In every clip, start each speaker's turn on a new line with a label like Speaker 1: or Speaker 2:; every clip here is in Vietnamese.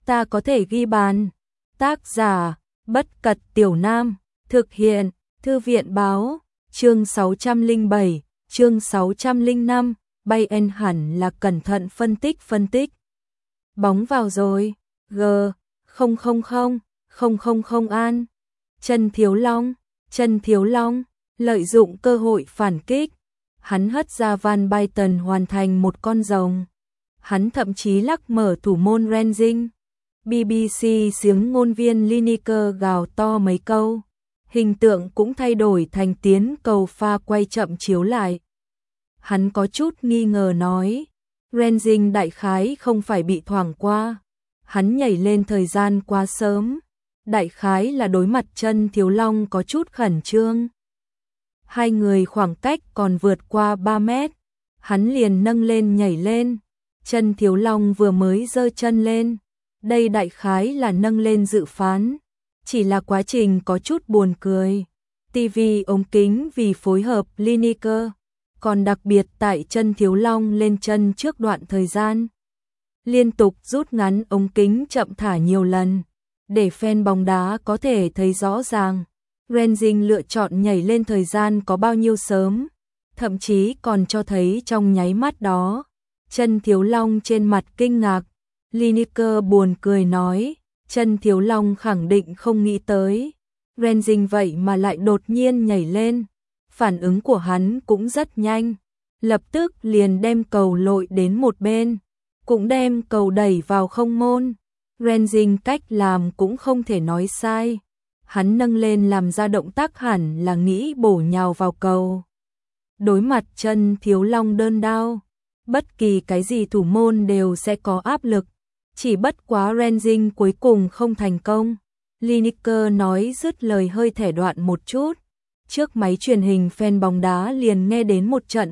Speaker 1: ta có thể ghi bàn. Tác giả, Bất Cật Tiểu Nam, thực hiện, Thư viện Báo, chương 607, chương 605, Bayern hẳn là cẩn thận phân tích. Bóng vào rồi, không an. Trần Thiếu Long, lợi dụng cơ hội phản kích. Hắn hất ra Van Basten hoàn thành một con rồng. Hắn thậm chí lắc mở thủ môn Rensing. BBC giếng ngôn viên Lineker gào to mấy câu. Hình tượng cũng thay đổi thành tiến cầu pha quay chậm chiếu lại. Hắn có chút nghi ngờ nói, Rensing đại khái không phải bị thoảng qua. Hắn nhảy lên thời gian quá sớm. Đại khái là đối mặt Trần Thiếu Long có chút khẩn trương. Hai người khoảng cách còn vượt qua 3 mét. Hắn liền nâng lên nhảy lên. Trần Thiếu Long vừa mới giơ chân lên. Đây đại khái là nâng lên dự phán. Chỉ là quá trình có chút buồn cười. TV ống kính vì phối hợp Lineker. Còn đặc biệt tại Trần Thiếu Long lên chân trước đoạn thời gian. Liên tục rút ngắn ống kính chậm thả nhiều lần. Để fan bóng đá có thể thấy rõ ràng. Rensing lựa chọn nhảy lên thời gian có bao nhiêu sớm. Thậm chí còn cho thấy trong nháy mắt đó. Trần Thiếu Long trên mặt kinh ngạc. Lineker buồn cười nói. Trần Thiếu Long khẳng định không nghĩ tới. Rensing vậy mà lại đột nhiên nhảy lên. Phản ứng của hắn cũng rất nhanh. Lập tức liền đem cầu lội đến một bên. Cũng đem cầu đẩy vào không môn. Rensing cách làm cũng không thể nói sai. Hắn nâng lên làm ra động tác hẳn là nghĩ bổ nhào vào cầu. Đối mặt Trần Thiếu Long đơn đao. Bất kỳ cái gì thủ môn đều sẽ có áp lực. Chỉ bất quá Rensing cuối cùng không thành công. Lineker nói dứt lời hơi thẻ đoạn một chút. Trước máy truyền hình fan bóng đá liền nghe đến một trận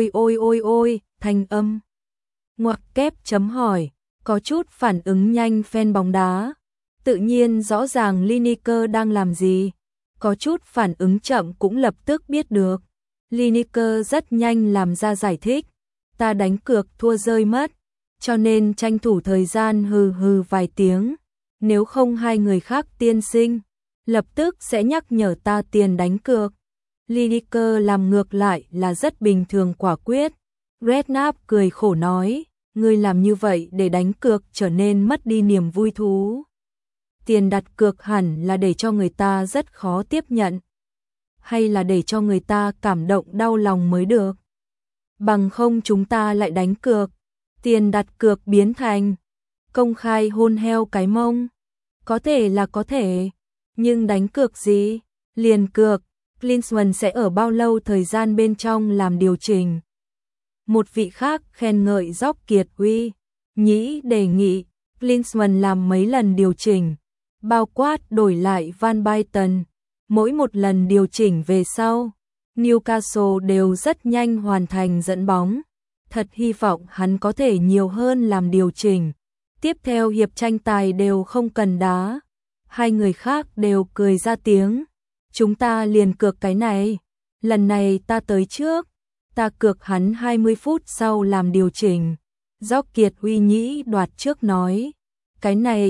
Speaker 1: ôi thanh âm. Ngoặc kép chấm hỏi. Có chút phản ứng nhanh fan bóng đá. Tự nhiên rõ ràng Lineker đang làm gì. Có chút phản ứng chậm cũng lập tức biết được. Lineker rất nhanh làm ra giải thích. Ta đánh cược thua rơi mất. Cho nên tranh thủ thời gian hừ vài tiếng. Nếu không hai người khác tiên sinh. Lập tức sẽ nhắc nhở ta tiền đánh cược. Lineker làm ngược lại là rất bình thường quả quyết. Redknapp cười khổ nói. Ngươi làm như vậy để đánh cược trở nên mất đi niềm vui thú. Tiền đặt cược hẳn là để cho người ta rất khó tiếp nhận. Hay là để cho người ta cảm động đau lòng mới được. Bằng không chúng ta lại đánh cược. Tiền đặt cược biến thành công khai hôn heo cái mông. Có thể là có thể. Nhưng đánh cược gì? Liền cược. Klinsmann sẽ ở bao lâu thời gian bên trong làm điều chỉnh. Một vị khác khen ngợi Dóc Kiệt Uy. Nhĩ đề nghị Klinsmann làm mấy lần điều chỉnh. Bao quát đổi lại Van Basten. Mỗi một lần điều chỉnh về sau. Newcastle đều rất nhanh hoàn thành dẫn bóng. Thật hy vọng hắn có thể nhiều hơn làm điều chỉnh. Tiếp theo hiệp tranh tài đều không cần đá. Hai người khác đều cười ra tiếng. Chúng ta liền cược cái này. Lần này ta tới trước. Ta cược hắn 20 phút sau làm điều chỉnh. Dóc Kiệt Uy Nhĩ đoạt trước nói. Cái này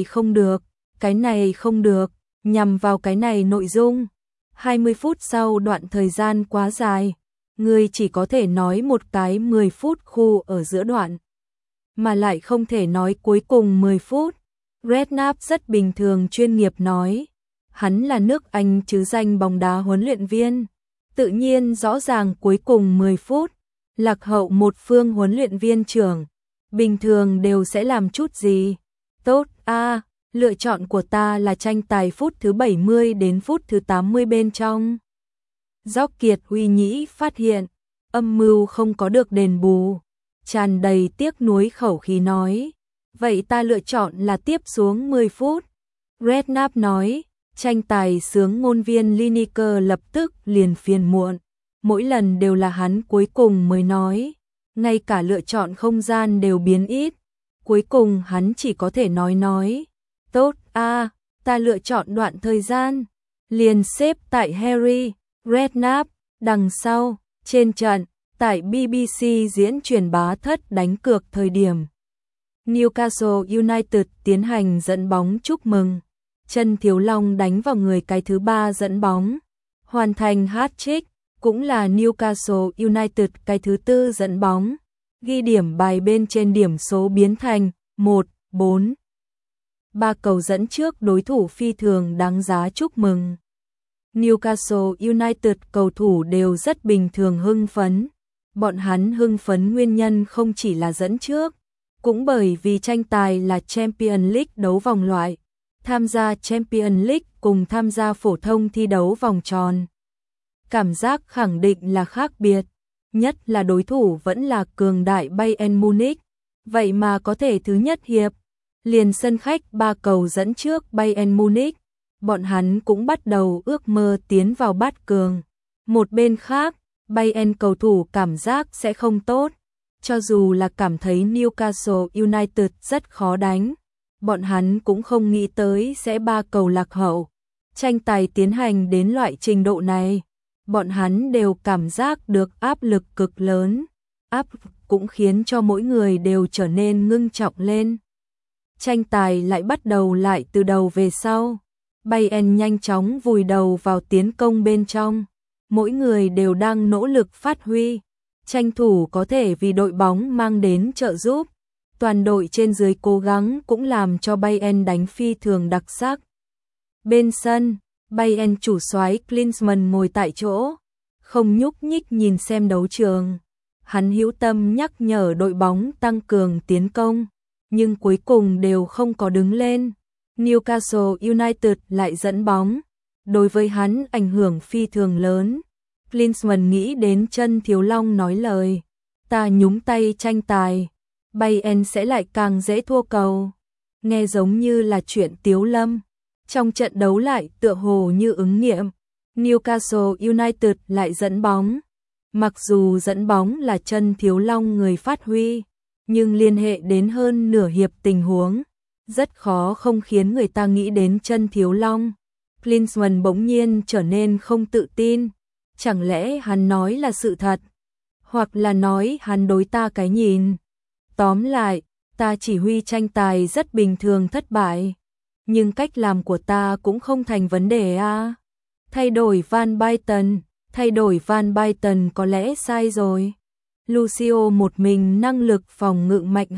Speaker 1: không được, nhằm vào cái này nội dung. 20 phút sau đoạn thời gian quá dài. Ngươi chỉ có thể nói một cái 10 phút khu ở giữa đoạn. Mà lại không thể nói cuối cùng 10 phút. Redknapp rất bình thường chuyên nghiệp nói. Hắn là nước Anh chứ danh bóng đá huấn luyện viên. Tự nhiên rõ ràng cuối cùng 10 phút. Lạc hậu một phương huấn luyện viên trưởng. Bình thường đều sẽ làm chút gì. Tốt lựa chọn của ta là tranh tài phút thứ 70 đến phút thứ 80 bên trong. Dóc Kiệt Uy Nhĩ phát hiện. Âm mưu không có được đền bù. Tràn đầy tiếc nuối khẩu khí nói. Vậy ta lựa chọn là tiếp xuống 10 phút. Redknapp nói. Tranh tài sướng ngôn viên Lineker lập tức liền phiền muộn. Mỗi lần đều là hắn cuối cùng mới nói. Ngay cả lựa chọn không gian đều biến ít. Cuối cùng hắn chỉ có thể nói. Tốt ta lựa chọn đoạn thời gian. Liền xếp tại Harry, Redknapp, đằng sau, trên trận, tại BBC diễn truyền bá thất đánh cược thời điểm. Newcastle United tiến hành dẫn bóng chúc mừng. Trần Thiếu Long đánh vào người cái thứ 3 dẫn bóng, hoàn thành hat-trick, cũng là Newcastle United cái thứ 4 dẫn bóng, ghi điểm bài bên trên điểm số biến thành 1-4. 3 cầu dẫn trước đối thủ phi thường đáng giá chúc mừng. Newcastle United cầu thủ đều rất bình thường hưng phấn. Bọn hắn hưng phấn nguyên nhân không chỉ là dẫn trước, cũng bởi vì tranh tài là Champions League đấu vòng loại, tham gia Champions League cùng tham gia phổ thông thi đấu vòng tròn. Cảm giác khẳng định là khác biệt, nhất là đối thủ vẫn là cường đại Bayern Munich, vậy mà có thể thứ nhất hiệp liền sân khách 3 cầu dẫn trước Bayern Munich, bọn hắn cũng bắt đầu ước mơ tiến vào bát cường. Một bên khác, Bayern cầu thủ cảm giác sẽ không tốt, cho dù là cảm thấy Newcastle United rất khó đánh, bọn hắn cũng không nghĩ tới sẽ 3 cầu lạc hậu. Tranh tài tiến hành đến loại trình độ này, bọn hắn đều cảm giác được áp lực cực lớn, áp cũng khiến cho mỗi người đều trở nên ngưng trọng lên. Tranh tài lại bắt đầu lại từ đầu về sau, Bayern nhanh chóng vùi đầu vào tiến công bên trong, mỗi người đều đang nỗ lực phát huy, tranh thủ có thể vì đội bóng mang đến trợ giúp. Toàn đội trên dưới cố gắng cũng làm cho Bayern đánh phi thường đặc sắc. Bên sân, Bayern chủ soái Klinsmann ngồi tại chỗ, không nhúc nhích nhìn xem đấu trường. Hắn hữu tâm nhắc nhở đội bóng tăng cường tiến công, nhưng cuối cùng đều không có đứng lên. Newcastle United lại dẫn bóng, đối với hắn ảnh hưởng phi thường lớn. Klinsmann nghĩ đến Trần Thiếu Long nói lời, ta nhúng tay tranh tài, Bayern sẽ lại càng dễ thua cầu. Nghe giống như là chuyện tiếu lâm. Trong trận đấu lại tựa hồ như ứng nghiệm, Newcastle United lại dẫn bóng. Mặc dù dẫn bóng là Trần Thiếu Long người phát huy, nhưng liên hệ đến hơn nửa hiệp tình huống, rất khó không khiến người ta nghĩ đến Trần Thiếu Long. Klinsmann bỗng nhiên trở nên không tự tin, chẳng lẽ hắn nói là sự thật, hoặc là nói hắn đối ta cái nhìn. Tóm lại, ta chỉ huy tranh tài rất bình thường thất bại, nhưng cách làm của ta cũng không thành vấn đề à. Thay đổi Van Basten có lẽ sai rồi. Lucio một mình năng lực phòng ngự mạnh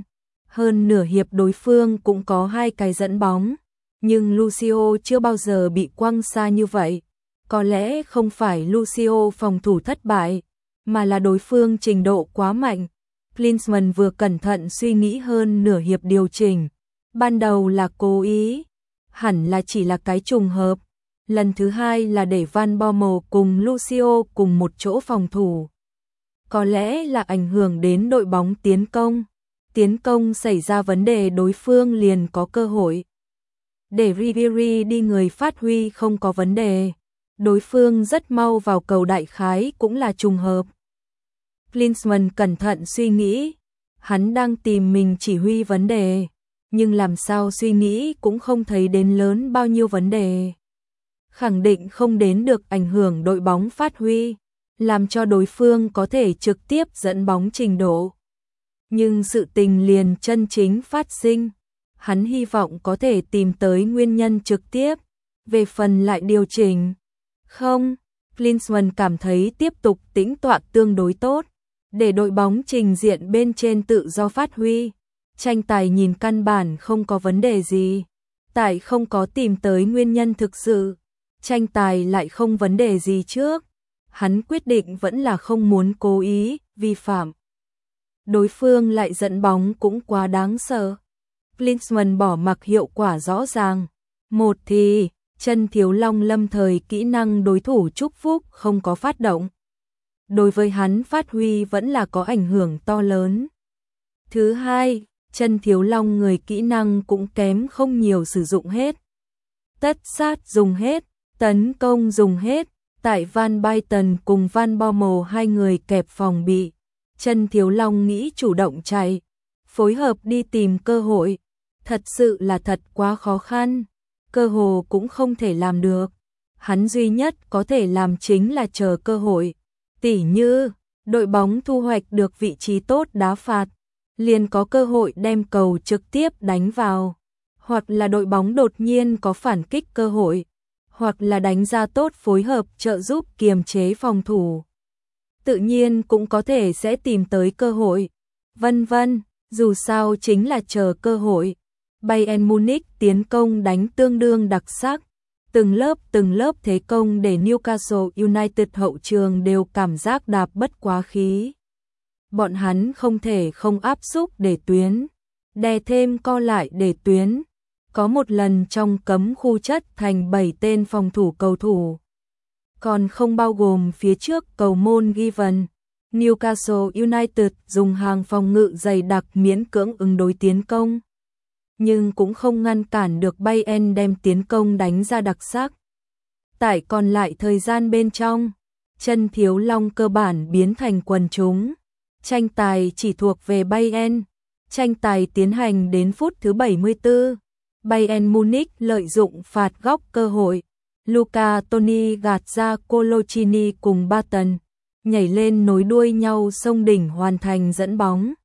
Speaker 1: hơn nửa hiệp đối phương cũng có 2 cái dẫn bóng, nhưng Lucio chưa bao giờ bị quăng xa như vậy. Có lẽ không phải Lucio phòng thủ thất bại, mà là đối phương trình độ quá mạnh. Klinsmann vừa cẩn thận suy nghĩ hơn nửa hiệp điều chỉnh. Ban đầu là cố ý, hẳn là chỉ là cái trùng hợp. Lần thứ 2 là để Van Bommel cùng Lucio cùng một chỗ phòng thủ. Có lẽ là ảnh hưởng đến đội bóng tiến công. Tiến công xảy ra vấn đề đối phương liền có cơ hội. Để Ribéry đi người phát huy không có vấn đề. Đối phương rất mau vào cầu đại khái cũng là trùng hợp. Klinsmann cẩn thận suy nghĩ, hắn đang tìm mình chỉ huy vấn đề, nhưng làm sao suy nghĩ cũng không thấy đến lớn bao nhiêu vấn đề. Khẳng định không đến được ảnh hưởng đội bóng phát huy, làm cho đối phương có thể trực tiếp dẫn bóng trình độ. Nhưng sự tình liền chân chính phát sinh, hắn hy vọng có thể tìm tới nguyên nhân trực tiếp, về phần lại điều chỉnh. Không, Klinsmann cảm thấy tiếp tục tĩnh tọa tương đối tốt, để đội bóng trình diện bên trên tự do phát huy. Tranh tài nhìn căn bản không có vấn đề gì, tại không có tìm tới nguyên nhân thực sự, tranh tài lại không vấn đề gì trước. Hắn quyết định vẫn là không muốn cố ý vi phạm. Đối phương lại dẫn bóng cũng quá đáng sợ. Klinsmann bỏ mặc hiệu quả rõ ràng. Một thì, Trần Thiếu Long lâm thời kỹ năng đối thủ chúc phúc không có phát động. Đối với hắn phát huy vẫn là có ảnh hưởng to lớn. Thứ hai, Trần Thiếu Long người kỹ năng cũng kém không nhiều sử dụng hết. Tất sát dùng hết, tấn công dùng hết, tại Van Basten cùng Van Bommel 2 người kẹp phòng bị. Trần Thiếu Long nghĩ chủ động chạy, phối hợp đi tìm cơ hội, thật sự là thật quá khó khăn, cơ hồ cũng không thể làm được. Hắn duy nhất có thể làm chính là chờ cơ hội, tỉ như đội bóng thu hoạch được vị trí tốt đá phạt, liền có cơ hội đem cầu trực tiếp đánh vào, hoặc là đội bóng đột nhiên có phản kích cơ hội, hoặc là đánh ra tốt phối hợp trợ giúp kiềm chế phòng thủ. Tự nhiên cũng có thể sẽ tìm tới cơ hội, vân vân, dù sao chính là chờ cơ hội. Bayern Munich tiến công đánh tương đương đặc sắc, từng lớp thế công để Newcastle United hậu trường đều cảm giác đạp bất quá khí. Bọn hắn không thể không áp xúc để tuyến, đè thêm co lại để tuyến. Có một lần trong cấm khu chất thành 7 tên phòng thủ cầu thủ. Còn không bao gồm phía trước cầu môn Given. Newcastle United dùng hàng phòng ngự dày đặc miễn cưỡng ứng đối tiến công. Nhưng cũng không ngăn cản được Bayern đem tiến công đánh ra đặc sắc. Tại còn lại thời gian bên trong, chân thiếu long cơ bản biến thành quần chúng. Tranh tài chỉ thuộc về Bayern. Tranh tài tiến hành đến phút thứ 74. Bayern Munich lợi dụng phạt góc cơ hội. Luca Toni gạt ra Coloccini cùng Barton, nhảy lên nối đuôi nhau xông đỉnh hoàn thành dẫn bóng.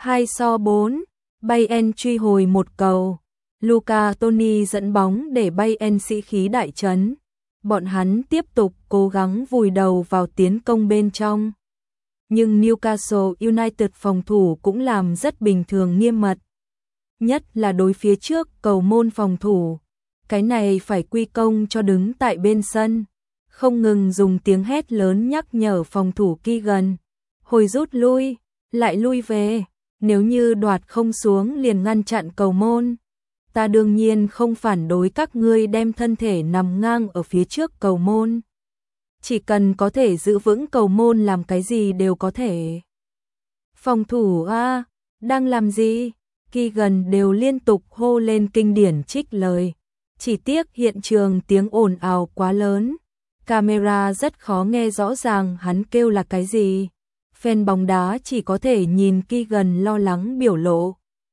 Speaker 1: 2-4, Bayern truy hồi một cầu. Luca Toni dẫn bóng để Bayern sĩ khí đại trấn. Bọn hắn tiếp tục cố gắng vùi đầu vào tiến công bên trong. Nhưng Newcastle United phòng thủ cũng làm rất bình thường nghiêm mật. Nhất là đối phía trước cầu môn phòng thủ. Cái này phải quy công cho đứng tại bên sân. Không ngừng dùng tiếng hét lớn nhắc nhở phòng thủ Keegan. Hồi rút lui, lại lui về. Nếu như đoạt không xuống liền ngăn chặn cầu môn. Ta đương nhiên không phản đối các ngươi đem thân thể nằm ngang ở phía trước cầu môn. Chỉ cần có thể giữ vững cầu môn làm cái gì đều có thể. Phòng thủ a, đang làm gì? Keegan đều liên tục hô lên kinh điển trích lời. Chỉ tiếc hiện trường tiếng ồn ào quá lớn. Camera rất khó nghe rõ ràng hắn kêu là cái gì. Fan bóng đá chỉ có thể nhìn Keegan lo lắng biểu lộ.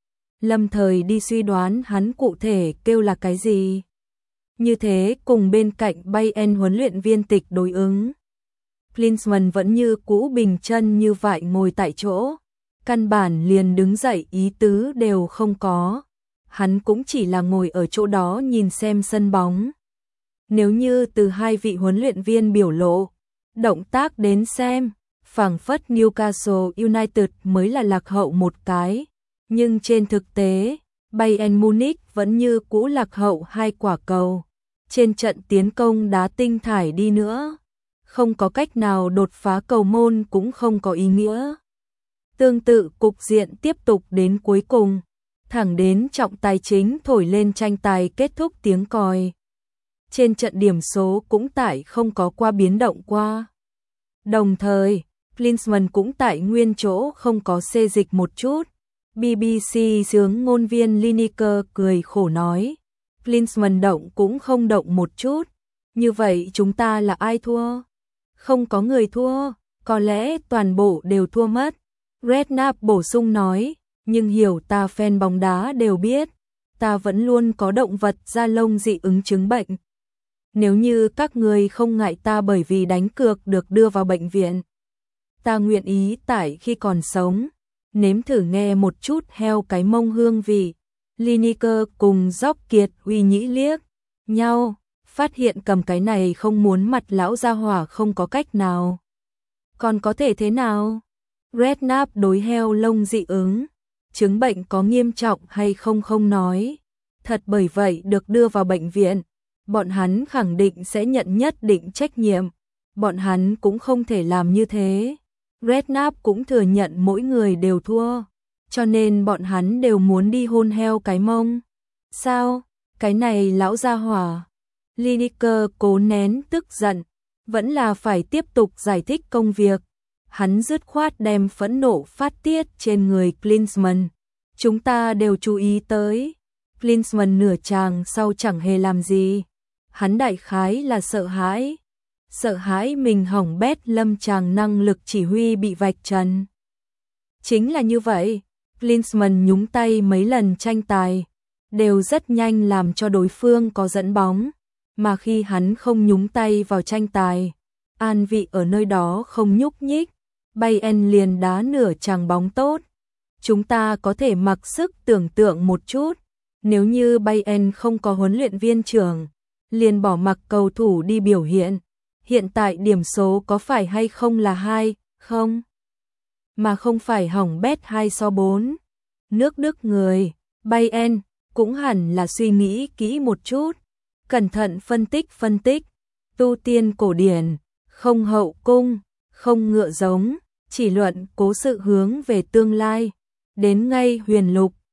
Speaker 1: Lâm thời đi suy đoán hắn cụ thể kêu là cái gì. Như thế cùng bên cạnh Bayern huấn luyện viên tịch đối ứng. Klinsmann vẫn như cũ bình chân như vậy ngồi tại chỗ. Căn bản liền đứng dậy ý tứ đều không có. Hắn cũng chỉ là ngồi ở chỗ đó nhìn xem sân bóng. Nếu như từ hai vị huấn luyện viên biểu lộ, động tác đến xem, phảng phất Newcastle United mới là lạc hậu một cái. Nhưng trên thực tế, Bayern Munich vẫn như cũ lạc hậu 2 quả cầu. Trên trận tiến công đá tinh thải đi nữa. Không có cách nào đột phá cầu môn cũng không có ý nghĩa. Tương tự cục diện tiếp tục đến cuối cùng. Thẳng đến trọng tài chính thổi lên tranh tài kết thúc tiếng còi. Trên trận điểm số cũng tại không có qua biến động qua. Đồng thời, Klinsmann cũng tại nguyên chỗ không có xê dịch một chút. BBC xướng ngôn viên Lineker cười khổ nói. Klinsmann động cũng không động một chút. Như vậy chúng ta là ai thua? Không có người thua, có lẽ toàn bộ đều thua mất. Redknapp bổ sung nói, nhưng hiểu ta fan bóng đá đều biết, ta vẫn luôn có động vật da lông dị ứng chứng bệnh. Nếu như các người không ngại ta bởi vì đánh cược được đưa vào bệnh viện, ta nguyện ý tại khi còn sống, nếm thử nghe một chút heo cái mông hương vị. Lineker cùng Dóc Kiệt uy nhĩ liếc nhau, phát hiện cầm cái này không muốn mặt lão gia hỏa không có cách nào. Còn có thể thế nào? Redknapp đối heo lông dị ứng, chứng bệnh có nghiêm trọng hay không không nói. Thật bởi vậy được đưa vào bệnh viện, bọn hắn khẳng định sẽ nhận nhất định trách nhiệm. Bọn hắn cũng không thể làm như thế. Redknapp cũng thừa nhận mỗi người đều thua, cho nên bọn hắn đều muốn đi hôn heo cái mông. Sao? Cái này lão gia hỏa. Lineker cố nén tức giận, vẫn là phải tiếp tục giải thích công việc. Hắn dứt khoát đem phẫn nộ phát tiết trên người Klinsmann. Chúng ta đều chú ý tới. Klinsmann nửa chàng sau chẳng hề làm gì. Hắn đại khái là sợ hãi. Sợ hãi mình hỏng bét lâm chàng năng lực chỉ huy bị vạch trần. Chính là như vậy. Klinsmann nhúng tay mấy lần tranh tài, đều rất nhanh làm cho đối phương có dẫn bóng. Mà khi hắn không nhúng tay vào tranh tài, an vị ở nơi đó không nhúc nhích, Bayern liền đá nửa chàng bóng tốt. chúng ta có thể mặc sức tưởng tượng một chút, nếu như Bayern không có huấn luyện viên trưởng, liền bỏ mặc cầu thủ đi biểu hiện tại điểm số có phải hay không là 2-0, mà không phải hỏng bét 2-4. Nước Đức người, Bayern cũng hẳn là suy nghĩ kỹ một chút, cẩn thận phân tích, tu tiên cổ điển, không hậu cung, không ngựa giống, chỉ luận cố sự hướng về tương lai, đến ngay huyền lục,